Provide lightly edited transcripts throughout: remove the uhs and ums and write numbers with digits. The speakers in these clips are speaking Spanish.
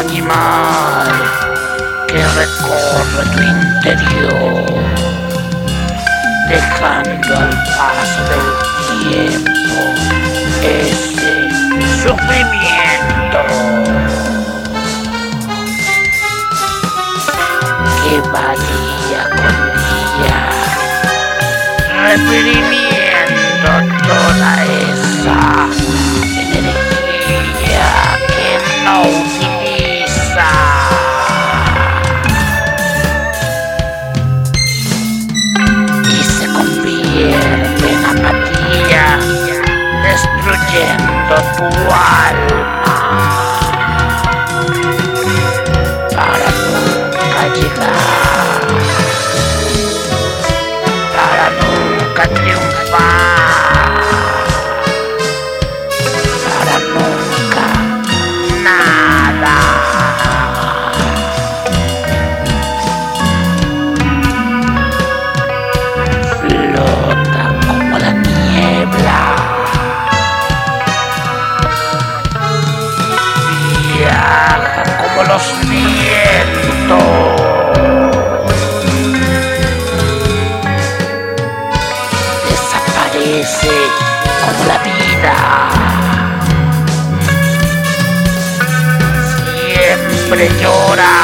animal que recorre tu interior, dejando al paso del tiempo ese sufrimiento que varía con día, reprimiendo toda esa energía que no utiliza. Y se convierte en apatía, destruyendo tu alma para nunca llegar, para nunca triunfar, para nunca nada. Flota como la niebla, viaja como los vientos, desaparece como la vida, siempre llora,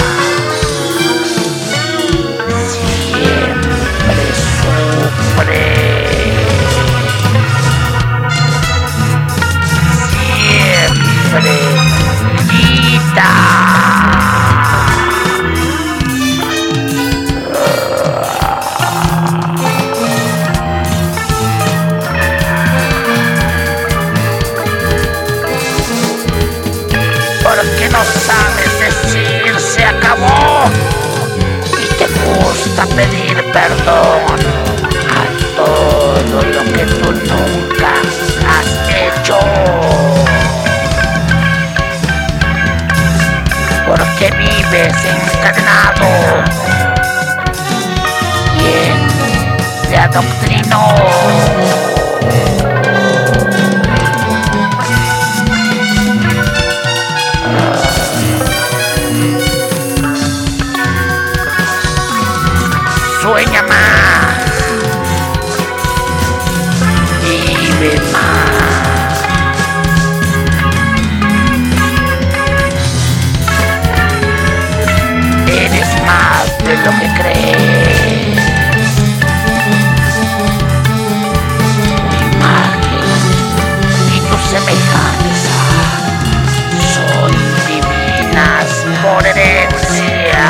siempre sufre, siempre grita. Porque no sabes decir se acabó y te gusta pedir perdón a todo lo que tú nunca has hecho. Porque vives encadenado. ¿Quién te adoctrinó? Sueña más, vive más. Eres más de lo que crees. Tu imagen y tu semejanza son divinas por herencia.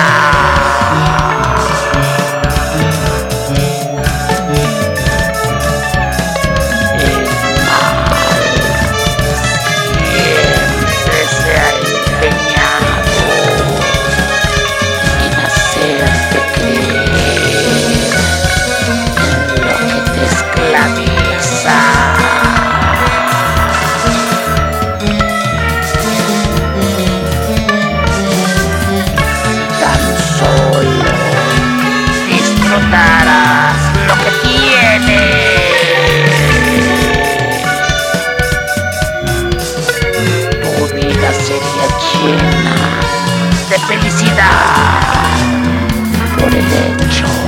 Disfrutarás lo que tienes. Tu vida sería llena de felicidad por el hecho